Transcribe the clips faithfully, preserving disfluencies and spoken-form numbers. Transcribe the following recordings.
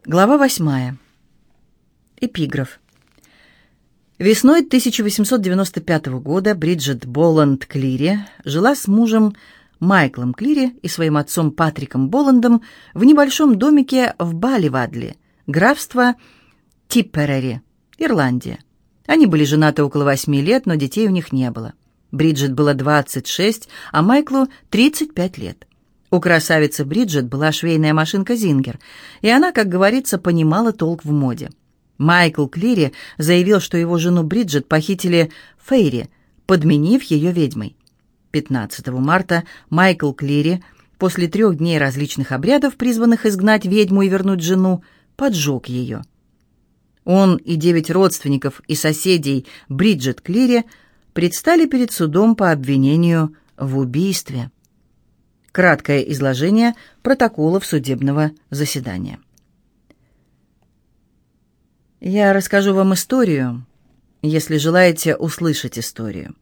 Глава восьмая. Эпиграф. Весной тысяча восемьсот девяносто пятого года Бриджит Боланд Клири жила с мужем Майклом Клири и своим отцом Патриком Боландом в небольшом домике в Балливадли, графство Типперари, Ирландия. Они были женаты около восьми лет, но детей у них не было. Бриджит было двадцать шесть, а Майклу тридцать пять лет. У красавицы Бриджит была швейная машинка «Зингер», и она, как говорится, понимала толк в моде. Майкл Клири заявил, что его жену Бриджит похитили фейри, подменив ее ведьмой. пятнадцатого марта Майкл Клири, после трех дней различных обрядов, призванных изгнать ведьму и вернуть жену, поджег ее. Он и девять родственников и соседей Бриджит Клири предстали перед судом по обвинению в убийстве. Краткое изложение протоколов судебного заседания. Я расскажу вам историю, если желаете услышать историю.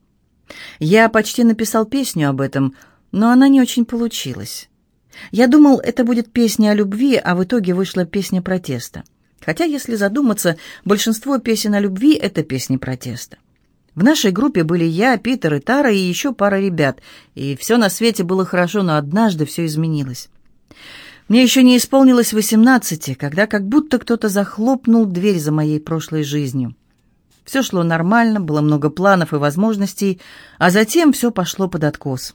Я почти написал песню об этом, но она не очень получилась. Я думал, это будет песня о любви, а в итоге вышла песня протеста. Хотя, если задуматься, большинство песен о любви — это песни протеста. В нашей группе были я, Питер и Тара, и еще пара ребят, и все на свете было хорошо, но однажды все изменилось. Мне еще не исполнилось восемнадцати, когда как будто кто-то захлопнул дверь за моей прошлой жизнью. Все шло нормально, было много планов и возможностей, а затем все пошло под откос.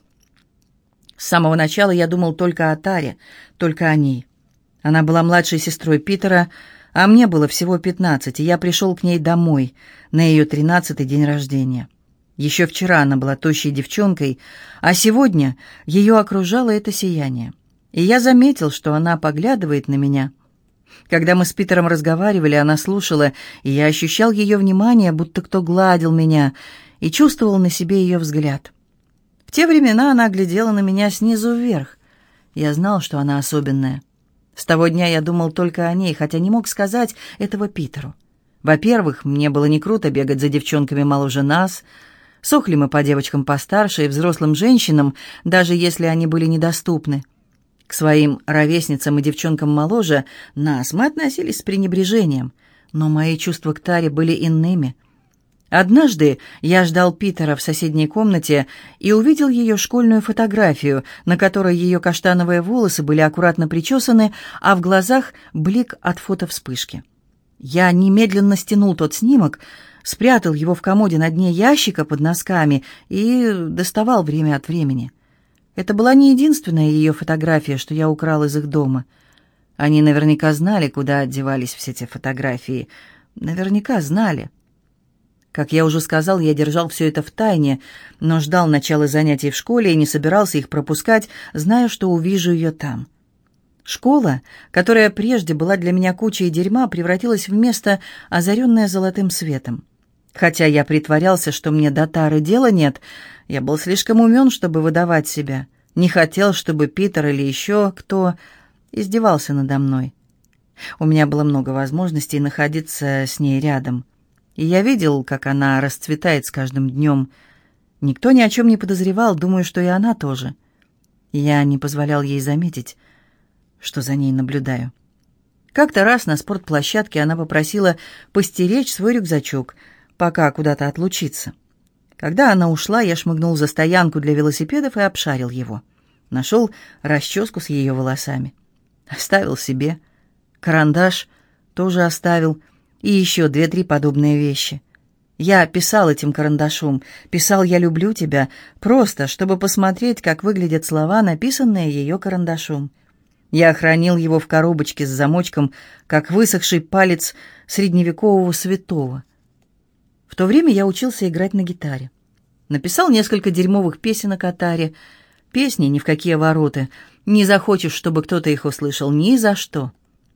С самого начала я думал только о Таре, только о ней. Она была младшей сестрой Питера, а мне было всего пятнадцать, и я пришел к ней домой на ее тринадцатый день рождения. Еще вчера она была тощей девчонкой, а сегодня ее окружало это сияние. И я заметил, что она поглядывает на меня. Когда мы с Питером разговаривали, она слушала, и я ощущал ее внимание, будто кто гладил меня, и чувствовал на себе ее взгляд. В те времена она глядела на меня снизу вверх. Я знал, что она особенная. С того дня я думал только о ней, хотя не мог сказать этого Питеру. Во-первых, мне было не круто бегать за девчонками моложе нас. Сохли мы по девочкам постарше и взрослым женщинам, даже если они были недоступны. К своим ровесницам и девчонкам моложе нас мы относились с пренебрежением, но мои чувства к Таре были иными. Однажды я ждал Питера в соседней комнате и увидел ее школьную фотографию, на которой ее каштановые волосы были аккуратно причесаны, а в глазах блик от фотовспышки. Я немедленно стянул тот снимок, спрятал его в комоде на дне ящика под носками и доставал время от времени. Это была не единственная ее фотография, что я украл из их дома. Они наверняка знали, куда девались все те фотографии. Наверняка знали. Как я уже сказал, я держал все это в тайне, но ждал начала занятий в школе и не собирался их пропускать, зная, что увижу ее там. Школа, которая прежде была для меня кучей дерьма, превратилась в место, озаренное золотым светом. Хотя я притворялся, что мне до Тары дела нет, я был слишком умен, чтобы выдавать себя. Не хотел, чтобы Питер или еще кто издевался надо мной. У меня было много возможностей находиться с ней рядом. И я видел, как она расцветает с каждым днем. Никто ни о чем не подозревал, думаю, что и она тоже. Я не позволял ей заметить, что за ней наблюдаю. Как-то раз на спортплощадке она попросила постеречь свой рюкзачок, пока куда-то отлучиться. Когда она ушла, я шмыгнул за стоянку для велосипедов и обшарил его. Нашел расческу с ее волосами. Оставил себе. Карандаш тоже оставил. И еще две-три подобные вещи. Я писал этим карандашом, писал «Я люблю тебя», просто, чтобы посмотреть, как выглядят слова, написанные ее карандашом. Я хранил его в коробочке с замочком, как высохший палец средневекового святого. В то время я учился играть на гитаре. Написал несколько дерьмовых песенок о Таре. Песни ни в какие ворота. Не захочешь, чтобы кто-то их услышал, ни за что.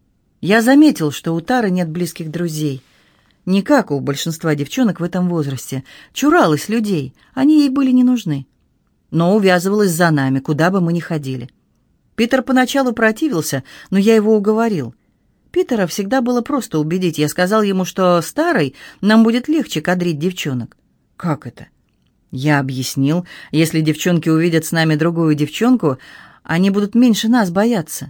Я заметил, что у Тары нет близких друзей. Не как у большинства девчонок в этом возрасте. Чуралась людей, они ей были не нужны. Но увязывалась за нами, куда бы мы ни ходили. Питер поначалу противился, но я его уговорил. Питера всегда было просто убедить. Я сказал ему, что старой нам будет легче кадрить девчонок. Как это? Я объяснил, если девчонки увидят с нами другую девчонку, они будут меньше нас бояться.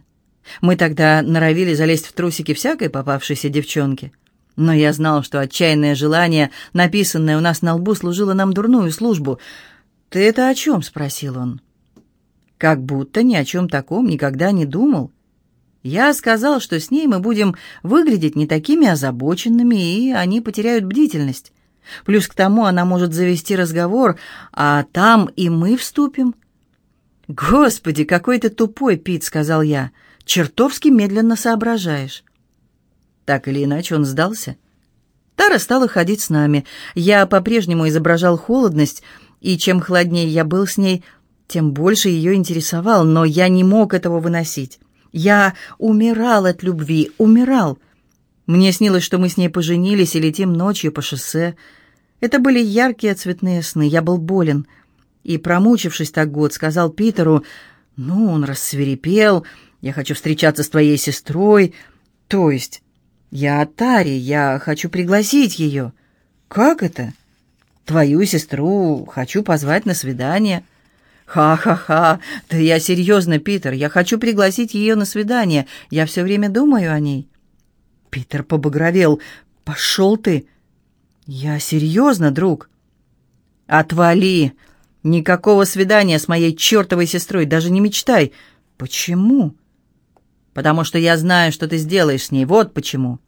Мы тогда норовили залезть в трусики всякой попавшейся девчонки. Но я знал, что отчаянное желание, написанное у нас на лбу, служило нам дурную службу. «Ты это о чем?» — спросил он. Как будто ни о чем таком никогда не думал. Я сказал, что с ней мы будем выглядеть не такими озабоченными, и они потеряют бдительность. Плюс к тому она может завести разговор, а там и мы вступим. «Господи, какой ты тупой, Пит», — сказал я. «Чертовски медленно соображаешь». Так или иначе он сдался. Тара стала ходить с нами. Я по-прежнему изображал холодность, и чем холоднее я был с ней, тем больше ее интересовал, но я не мог этого выносить. Я умирал от любви, умирал. Мне снилось, что мы с ней поженились и летим ночью по шоссе. Это были яркие цветные сны, я был болен. И, промучившись так год, сказал Питеру: «Ну, он рассвирепел, я хочу встречаться с твоей сестрой, то есть я от Тари, я хочу пригласить ее». «Как это?» «Твою сестру хочу позвать на свидание». «Ха-ха-ха! Да я серьезно, Питер, я хочу пригласить ее на свидание, я все время думаю о ней». Питер побагровел. «Пошел ты!» «Я серьезно, друг». «Отвали! Никакого свидания с моей чертовой сестрой, даже не мечтай». «Почему?» «Потому что я знаю, что ты сделаешь с ней, вот почему».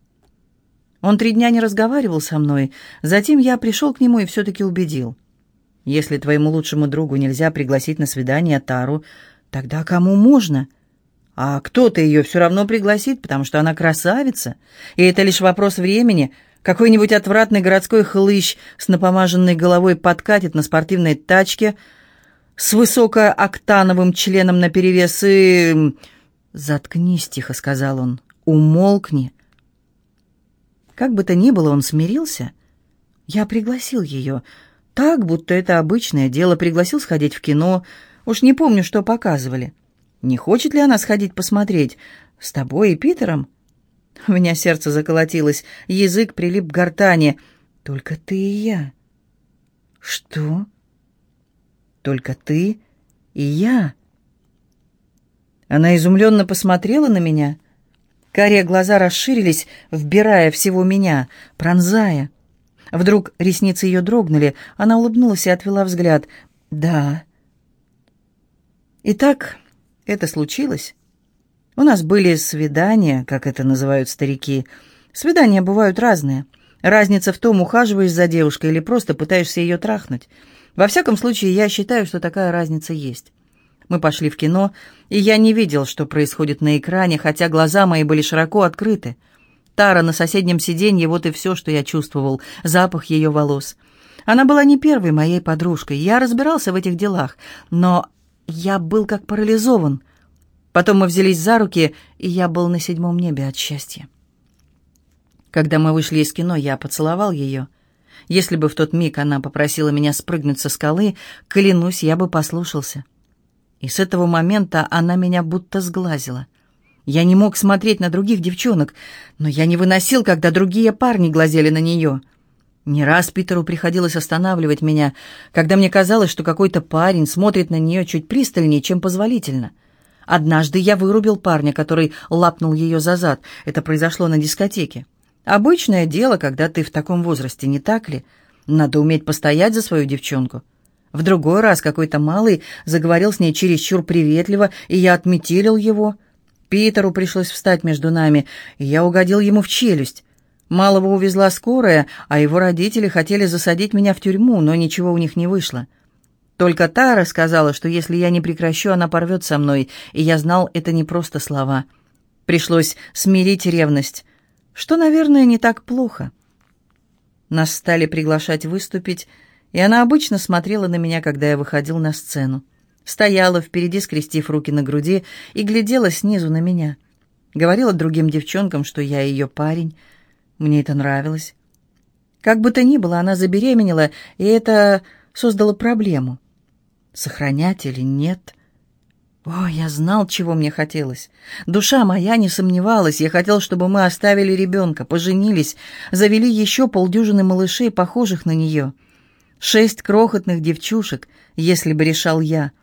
Он три дня не разговаривал со мной, затем я пришел к нему и все-таки убедил. «Если твоему лучшему другу нельзя пригласить на свидание Тару, тогда кому можно? А кто-то ее все равно пригласит, потому что она красавица, и это лишь вопрос времени. Какой-нибудь отвратный городской хлыщ с напомаженной головой подкатит на спортивной тачке с высокооктановым членом наперевес и...» «Заткнись», — тихо сказал он, — «умолкни». Как бы то ни было, он смирился. Я пригласил ее, так, будто это обычное дело, пригласил сходить в кино. Уж не помню, что показывали. Не хочет ли она сходить посмотреть? С тобой и Питером? У меня сердце заколотилось, язык прилип к гортани. Только ты и я. Что? Только ты и я? Она изумленно посмотрела на меня. Карие глаза расширились, вбирая всего меня, пронзая. Вдруг ресницы ее дрогнули, она улыбнулась и отвела взгляд. «Да». Итак, это случилось. У нас были свидания, как это называют старики. Свидания бывают разные. Разница в том, ухаживаешь за девушкой или просто пытаешься ее трахнуть. Во всяком случае, я считаю, что такая разница есть. Мы пошли в кино, и я не видел, что происходит на экране, хотя глаза мои были широко открыты. Тара на соседнем сиденье, вот и все, что я чувствовал, запах ее волос. Она была не первой моей подружкой, я разбирался в этих делах, но я был как парализован. Потом мы взялись за руки, и я был на седьмом небе от счастья. Когда мы вышли из кино, я поцеловал ее. Если бы в тот миг она попросила меня спрыгнуть со скалы, клянусь, я бы послушался. И с этого момента она меня будто сглазила. Я не мог смотреть на других девчонок, но я не выносил, когда другие парни глазели на нее. Не раз Питеру приходилось останавливать меня, когда мне казалось, что какой-то парень смотрит на нее чуть пристальнее, чем позволительно. Однажды я вырубил парня, который лапнул ее за зад. Это произошло на дискотеке. Обычное дело, когда ты в таком возрасте, не так ли? Надо уметь постоять за свою девчонку. В другой раз какой-то малый заговорил с ней чересчур приветливо, и я отметелил его. Питеру пришлось встать между нами, и я угодил ему в челюсть. Малого увезла скорая, а его родители хотели засадить меня в тюрьму, но ничего у них не вышло. Только Тара сказала, что если я не прекращу, она порвет со мной, и я знал, это не просто слова. Пришлось смирить ревность, что, наверное, не так плохо. Нас стали приглашать выступить, и она обычно смотрела на меня, когда я выходил на сцену. Стояла впереди, скрестив руки на груди, и глядела снизу на меня. Говорила другим девчонкам, что я ее парень. Мне это нравилось. Как бы то ни было, она забеременела, и это создало проблему. Сохранять или нет? О, я знал, чего мне хотелось. Душа моя не сомневалась. Я хотел, чтобы мы оставили ребенка, поженились, завели еще полдюжины малышей, похожих на нее. Шесть крохотных девчушек, если бы решал я.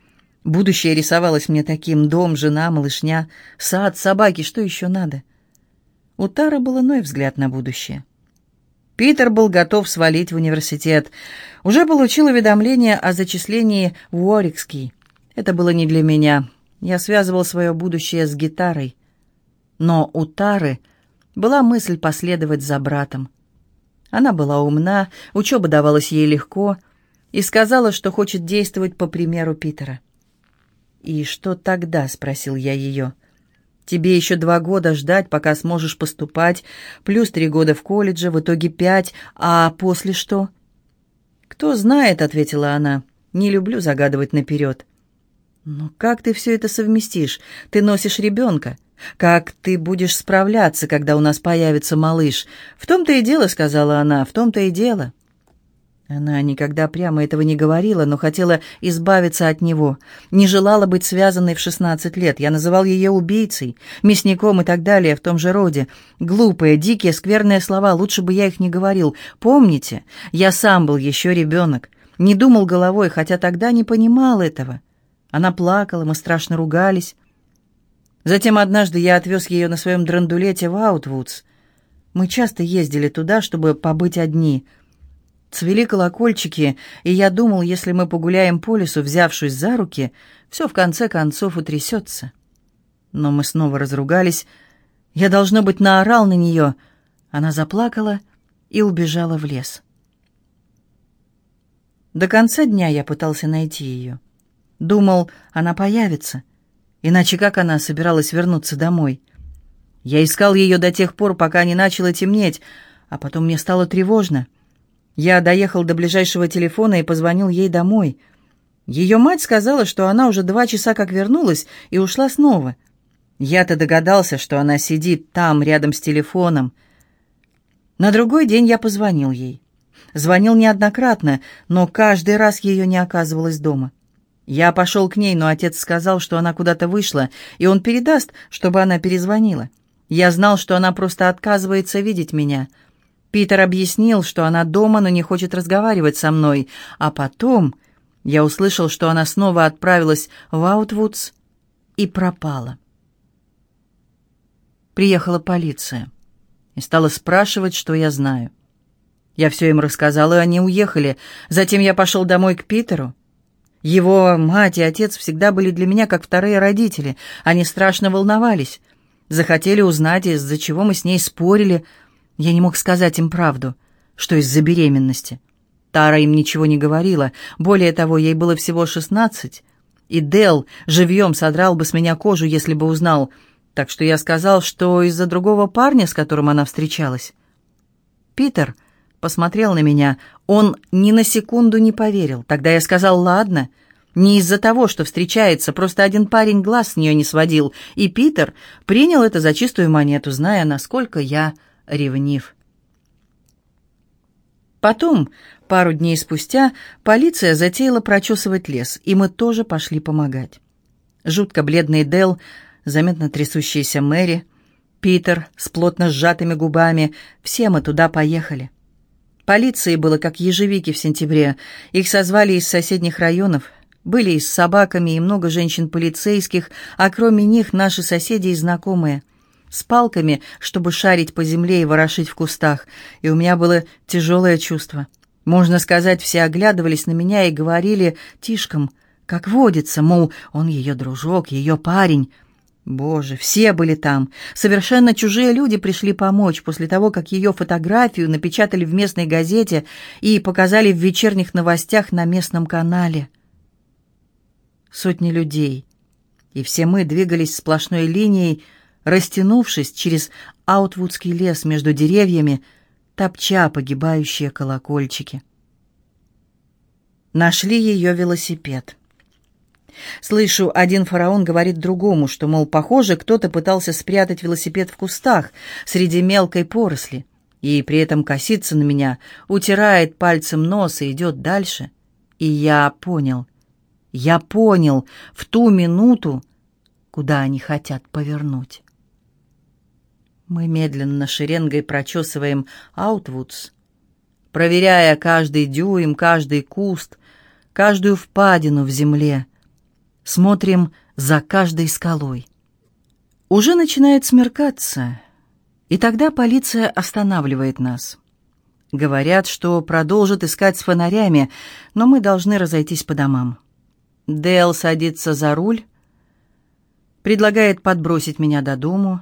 Будущее рисовалось мне таким: дом, жена, малышня, сад, собаки, что еще надо? У Тары был иной взгляд на будущее. Питер был готов свалить в университет. Уже получил уведомление о зачислении в Уорикский. Это было не для меня. Я связывал свое будущее с гитарой. Но у Тары была мысль последовать за братом. Она была умна, учеба давалась ей легко, и сказала, что хочет действовать по примеру Питера. «И что тогда?» — спросил я ее. «Тебе еще два года ждать, пока сможешь поступать, плюс три года в колледже, в итоге пять, а после что?» «Кто знает», — ответила она, — «не люблю загадывать наперед». «Но как ты все это совместишь? Ты носишь ребенка. Как ты будешь справляться, когда у нас появится малыш?» «В том-то и дело», — сказала она, — «в том-то и дело». Она никогда прямо этого не говорила, но хотела избавиться от него. Не желала быть связанной в шестнадцать лет. Я называл ее убийцей, мясником и так далее в том же роде. Глупые, дикие, скверные слова, лучше бы я их не говорил. Помните, я сам был еще ребенок. Не думал головой, хотя тогда не понимал этого. Она плакала, мы страшно ругались. Затем однажды я отвез ее на своем драндулете в Аутвудс. Мы часто ездили туда, чтобы побыть одни. Цвели колокольчики, и я думал, если мы погуляем по лесу, взявшись за руки, все в конце концов утрясется. Но мы снова разругались. Я, должно быть, наорал на нее. Она заплакала и убежала в лес. До конца дня я пытался найти ее. Думал, она появится. Иначе как она собиралась вернуться домой? Я искал ее до тех пор, пока не начало темнеть, а потом мне стало тревожно. Я доехал до ближайшего телефона и позвонил ей домой. Ее мать сказала, что она уже два часа как вернулась и ушла снова. Я-то догадался, что она сидит там, рядом с телефоном. На другой день я позвонил ей. Звонил неоднократно, но каждый раз ее не оказывалось дома. Я пошел к ней, но отец сказал, что она куда-то вышла, и он передаст, чтобы она перезвонила. Я знал, что она просто отказывается видеть меня. Питер объяснил, что она дома, но не хочет разговаривать со мной. А потом я услышал, что она снова отправилась в Аутвудс и пропала. Приехала полиция и стала спрашивать, что я знаю. Я все им рассказал, и они уехали. Затем я пошел домой к Питеру. Его мать и отец всегда были для меня как вторые родители. Они страшно волновались. Захотели узнать, из-за чего мы с ней спорили. Я не мог сказать им правду, что из-за беременности. Тара им ничего не говорила. Более того, ей было всего шестнадцать. И Дэл живьем содрал бы с меня кожу, если бы узнал. Так что я сказал, что из-за другого парня, с которым она встречалась. Питер посмотрел на меня. Он ни на секунду не поверил. Тогда я сказал: «Ладно». Не из-за того, что встречается, просто один парень глаз с нее не сводил. И Питер принял это за чистую монету, зная, насколько я ревнив. Потом, пару дней спустя, полиция затеяла прочесывать лес, и мы тоже пошли помогать. Жутко бледный Дэл, заметно трясущаяся Мэри, Питер с плотно сжатыми губами — все мы туда поехали. Полиции было как ежевики в сентябре. Их созвали из соседних районов. Были и с собаками, и много женщин-полицейских, а кроме них наши соседи и знакомые. С палками, чтобы шарить по земле и ворошить в кустах. И у меня было тяжелое чувство. Можно сказать, все оглядывались на меня и говорили тишком, как водится, мол, он ее дружок, ее парень. Боже, все были там. Совершенно чужие люди пришли помочь после того, как ее фотографию напечатали в местной газете и показали в вечерних новостях на местном канале. Сотни людей. И все мы двигались сплошной линией, растянувшись через Аутвудский лес между деревьями, топча погибающие колокольчики. Нашли ее велосипед. Слышу, один фараон говорит другому, что, мол, похоже, кто-то пытался спрятать велосипед в кустах среди мелкой поросли, и при этом косится на меня, утирает пальцем нос и идет дальше. И я понял, я понял в ту минуту, куда они хотят повернуть. Мы медленно шеренгой прочесываем Аутвудс, проверяя каждый дюйм, каждый куст, каждую впадину в земле. Смотрим за каждой скалой. Уже начинает смеркаться, и тогда полиция останавливает нас. Говорят, что продолжат искать с фонарями, но мы должны разойтись по домам. Дейл садится за руль, предлагает подбросить меня до дому.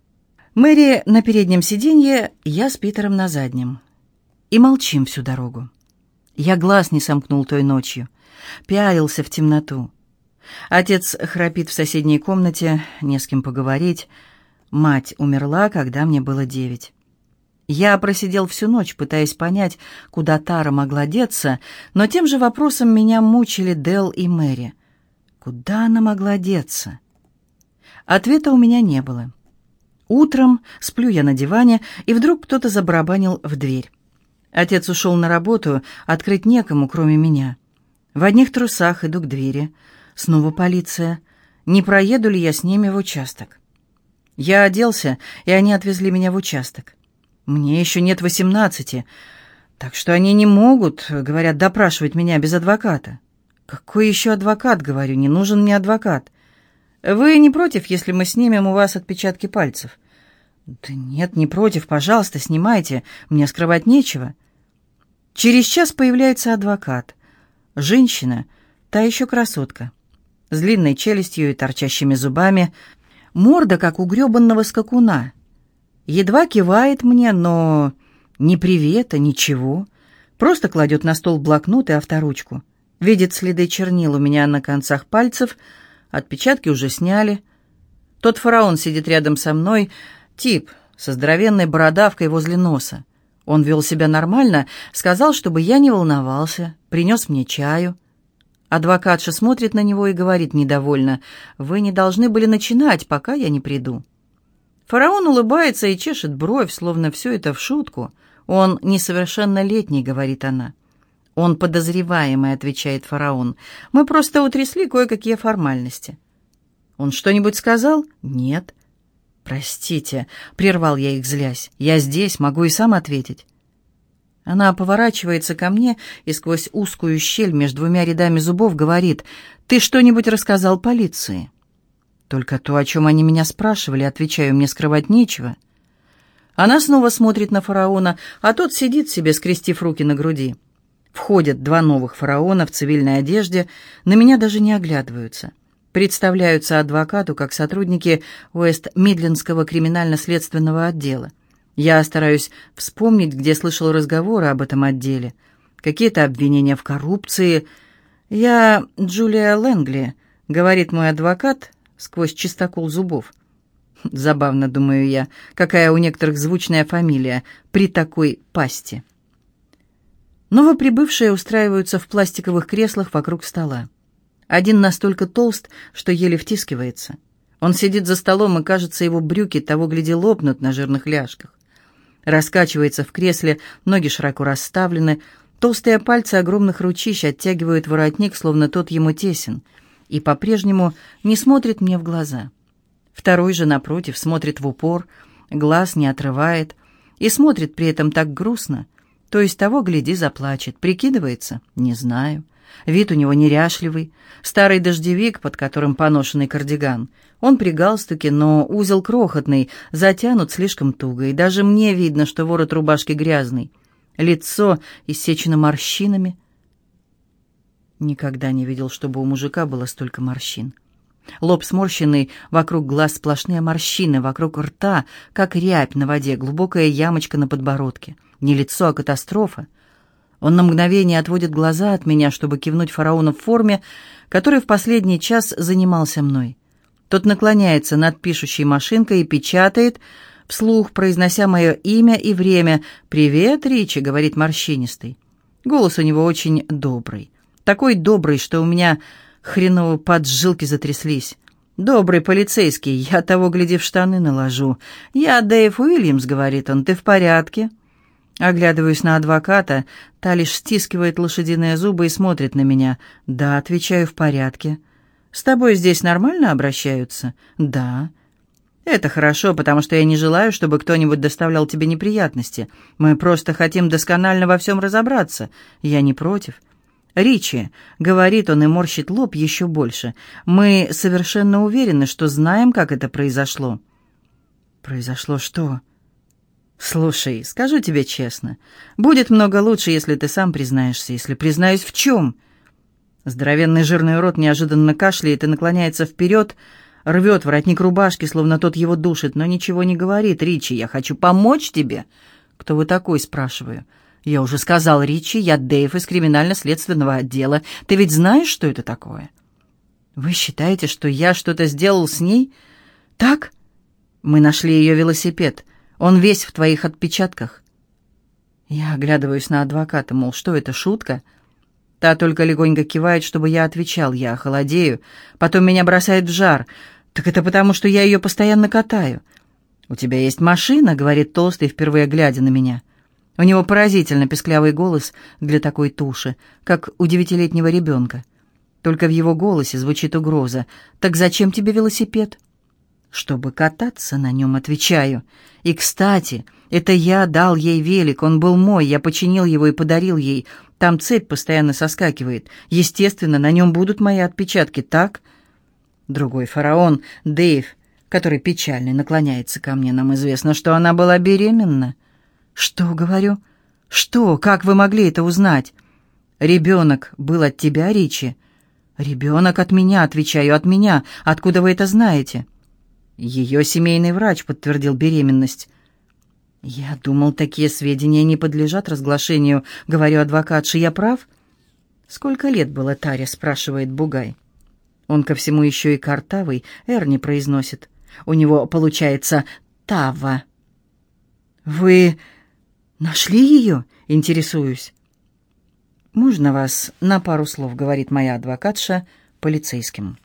Мэри на переднем сиденье, я с Питером на заднем. И молчим всю дорогу. Я глаз не сомкнул той ночью, пялился в темноту. Отец храпит в соседней комнате, не с кем поговорить. Мать умерла, когда мне было девять. Я просидел всю ночь, пытаясь понять, куда Тара могла деться, но тем же вопросом меня мучили Дэл и Мэри. Куда она могла деться? Ответа у меня не было. Утром сплю я на диване, и вдруг кто-то забарабанил в дверь. Отец ушел на работу, открыть некому, кроме меня. В одних трусах иду к двери. Снова полиция. Не проеду ли я с ними в участок? Я оделся, и они отвезли меня в участок. Мне еще нет восемнадцати, так что они не могут, говорят, допрашивать меня без адвоката. Какой еще адвокат, говорю, не нужен мне адвокат. Вы не против, если мы снимем у вас отпечатки пальцев? Да нет, не против, пожалуйста, снимайте, мне скрывать нечего. Через час появляется адвокат. Женщина, та еще красотка, с длинной челюстью и торчащими зубами, морда, как у гребанного скакуна. Едва кивает мне, но ни привета, ничего. Просто кладет на стол блокнот и авторучку. Видит следы чернил у меня на концах пальцев, отпечатки уже сняли. Тот фараон сидит рядом со мной, тип со здоровенной бородавкой возле носа. Он вел себя нормально, сказал, чтобы я не волновался, принес мне чаю. Адвокатша смотрит на него и говорит недовольно: «Вы не должны были начинать, пока я не приду». Фараон улыбается и чешет бровь, словно все это в шутку. «Он несовершеннолетний», — говорит она. «Он подозреваемый», — отвечает фараон. «Мы просто утрясли кое-какие формальности». «Он что-нибудь сказал?» «Нет». «Простите», — прервал я их, злясь. «Я здесь, могу и сам ответить». Она поворачивается ко мне и сквозь узкую щель между двумя рядами зубов говорит: «Ты что-нибудь рассказал полиции?» «Только то, о чем они меня спрашивали», — отвечаю, мне скрывать нечего. Она снова смотрит на фараона, а тот сидит себе, скрестив руки на груди. Входят два новых фараона в цивильной одежде, на меня даже не оглядываются. Представляются адвокату как сотрудники Уэст-Мидлендского криминально-следственного отдела. Я стараюсь вспомнить, где слышал разговоры об этом отделе. Какие-то обвинения в коррупции. «Я Джулия Лэнгли», — говорит мой адвокат сквозь чистокол зубов. Забавно, думаю я, какая у некоторых звучная фамилия при такой пасти. Новоприбывшие устраиваются в пластиковых креслах вокруг стола. Один настолько толст, что еле втискивается. Он сидит за столом, и, кажется, его брюки того гляди лопнут на жирных ляжках. Раскачивается в кресле, ноги широко расставлены, толстые пальцы огромных ручищ оттягивают воротник, словно тот ему тесен, и по-прежнему не смотрит мне в глаза. Второй же, напротив, смотрит в упор, глаз не отрывает, и смотрит при этом так грустно, то есть того, гляди, заплачет. Прикидывается? Не знаю. Вид у него неряшливый, старый дождевик, под которым поношенный кардиган. Он при галстуке, но узел крохотный, затянут слишком туго, и даже мне видно, что ворот рубашки грязный. Лицо иссечено морщинами. Никогда не видел, чтобы у мужика было столько морщин. Лоб сморщенный, вокруг глаз сплошные морщины, вокруг рта, как рябь на воде, глубокая ямочка на подбородке. Не лицо, а катастрофа. Он на мгновение отводит глаза от меня, чтобы кивнуть фараону в форме, который в последний час занимался мной. Тот наклоняется над пишущей машинкой и печатает, вслух произнося мое имя и время. «Привет, Ричи», — говорит морщинистый. Голос у него очень добрый. Такой добрый, что у меня хреново поджилки затряслись. «Добрый полицейский, я того, гляди, в штаны наложу». «Я Дэйв Уильямс», — говорит он, — «ты в порядке?» Оглядываюсь на адвоката, та лишь стискивает лошадиные зубы и смотрит на меня. «Да», — отвечаю, — «в порядке». «С тобой здесь нормально обращаются?» «Да». «Это хорошо, потому что я не желаю, чтобы кто-нибудь доставлял тебе неприятности. Мы просто хотим досконально во всем разобраться. Я не против». «Ричи», — говорит он и морщит лоб еще больше, — «мы совершенно уверены, что знаем, как это произошло». «Произошло что?» «Слушай, скажу тебе честно, будет много лучше, если ты сам признаешься, если признаюсь в чем». Здоровенный жирный рот неожиданно кашляет и наклоняется вперед, рвет воротник рубашки, словно тот его душит, но ничего не говорит. «Ричи, я хочу помочь тебе». «Кто вы такой?» — спрашиваю. «Я уже сказал, Ричи, я Дэйв из криминально-следственного отдела. Ты ведь знаешь, что это такое?» «Вы считаете, что я что-то сделал с ней?» «Так?» «Мы нашли ее велосипед. Он весь в твоих отпечатках». Я оглядываюсь на адвоката, мол, что это, шутка? Та только легонько кивает, чтобы я отвечал. Я холодею, потом меня бросает в жар. «Так это потому, что я ее постоянно катаю». «У тебя есть машина», — говорит толстый, впервые глядя на меня. У него поразительно песклявый голос для такой туши, как у девятилетнего ребенка. Только в его голосе звучит угроза. «Так зачем тебе велосипед?» «Чтобы кататься на нем», — отвечаю. «И, кстати, это я дал ей велик, он был мой, я починил его и подарил ей. Там цепь постоянно соскакивает. Естественно, на нем будут мои отпечатки, так?» Другой фараон, Дэйв, который печальный, наклоняется ко мне. «Нам известно, что она была беременна». «Что?» — говорю. «Что? Как вы могли это узнать?» «Ребенок был от тебя, Ричи?» «Ребенок от меня», — отвечаю, «от меня. Откуда вы это знаете?» «Ее семейный врач подтвердил беременность». «Я думал, такие сведения не подлежат разглашению», — говорю адвокатше. «Я прав?» «Сколько лет было Таре?» — спрашивает Бугай. Он ко всему еще и картавый, «р» не произносит. У него получается «тава». «Вы нашли ее?» — интересуюсь. «Можно вас на пару слов?» — говорит моя адвокатша полицейским.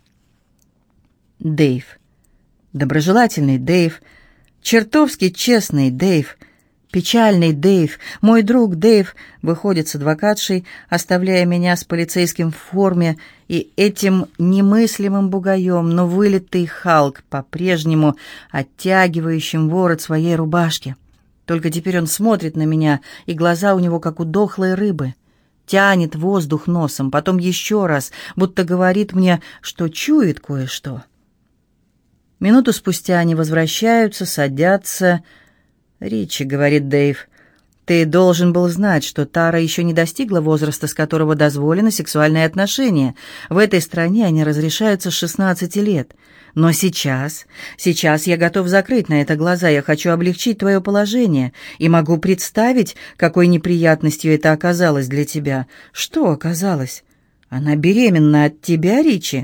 Дэйв. Доброжелательный Дэйв. Чертовски честный Дэйв. Печальный Дэйв. Мой друг Дэйв выходит с адвокатшей, оставляя меня с полицейским в форме и этим немыслимым бугаем, но вылитый Халк, по-прежнему оттягивающим ворот своей рубашки. Только теперь он смотрит на меня, и глаза у него как у дохлой рыбы. Тянет воздух носом, потом еще раз, будто говорит мне, что чует кое-что. Минуту спустя они возвращаются, садятся. «Ричи», — говорит Дэйв, — «ты должен был знать, что Тара еще не достигла возраста, с которого дозволены сексуальные отношения. В этой стране они разрешаются с шестнадцати лет. Но сейчас, сейчас я готов закрыть на это глаза, я хочу облегчить твое положение, и могу представить, какой неприятностью это оказалось для тебя». «Что оказалось? Она беременна от тебя, Ричи?»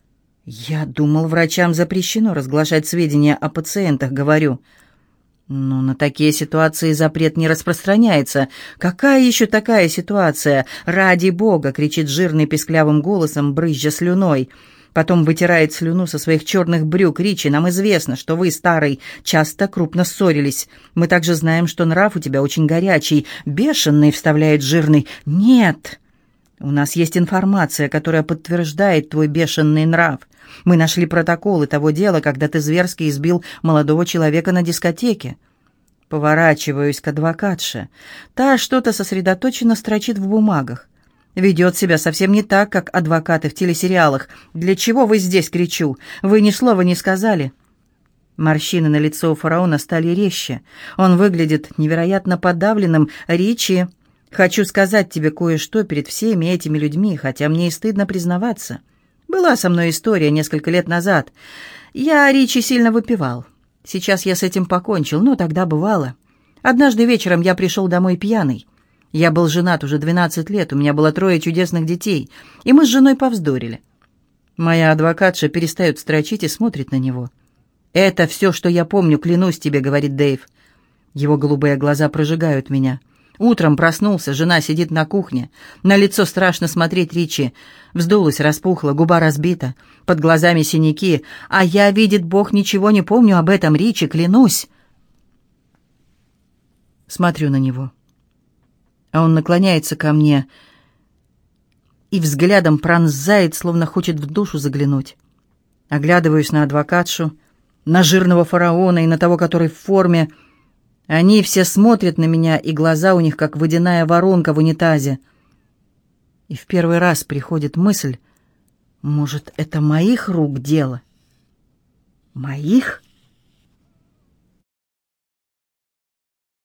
«Я думал, врачам запрещено разглашать сведения о пациентах», — говорю. «Но на такие ситуации запрет не распространяется». «Какая еще такая ситуация? Ради бога!» — кричит жирный песклявым голосом, брызжа слюной. Потом вытирает слюну со своих черных брюк. «Ричи, нам известно, что вы, старый, часто крупно ссорились. Мы также знаем, что нрав у тебя очень горячий. Бешеный», — вставляет жирный. «Нет, у нас есть информация, которая подтверждает твой бешеный нрав. Мы нашли протоколы того дела, когда ты зверски избил молодого человека на дискотеке». Поворачиваюсь к адвокатше. Та что-то сосредоточенно строчит в бумагах. Ведет себя совсем не так, как адвокаты в телесериалах. «Для чего вы здесь?» — кричу. «Вы ни слова не сказали». Морщины на лицо у фараона стали резче. Он выглядит невероятно подавленным. «Ричи, хочу сказать тебе кое-что перед всеми этими людьми, хотя мне и стыдно признаваться. Была со мной история несколько лет назад. Я, Ричи, сильно выпивал. Сейчас я с этим покончил, но тогда бывало. Однажды вечером я пришел домой пьяный. Я был женат уже двенадцать лет, у меня было трое чудесных детей, и мы с женой повздорили». Моя адвокатша перестает строчить и смотрит на него. «Это все, что я помню, клянусь тебе», — говорит Дэйв. Его голубые глаза прожигают меня. Утром проснулся, жена сидит на кухне. На лицо страшно смотреть, Ричи. Вздулась, распухла, губа разбита, под глазами синяки. А я, видит Бог, ничего не помню об этом, Ричи, клянусь. Смотрю на него. А он наклоняется ко мне и взглядом пронзает, словно хочет в душу заглянуть. Оглядываюсь на адвокатшу, на жирного фараона и на того, который в форме. Они все смотрят на меня, и глаза у них, как водяная воронка в унитазе. И в первый раз приходит мысль, может, это моих рук дело? Моих?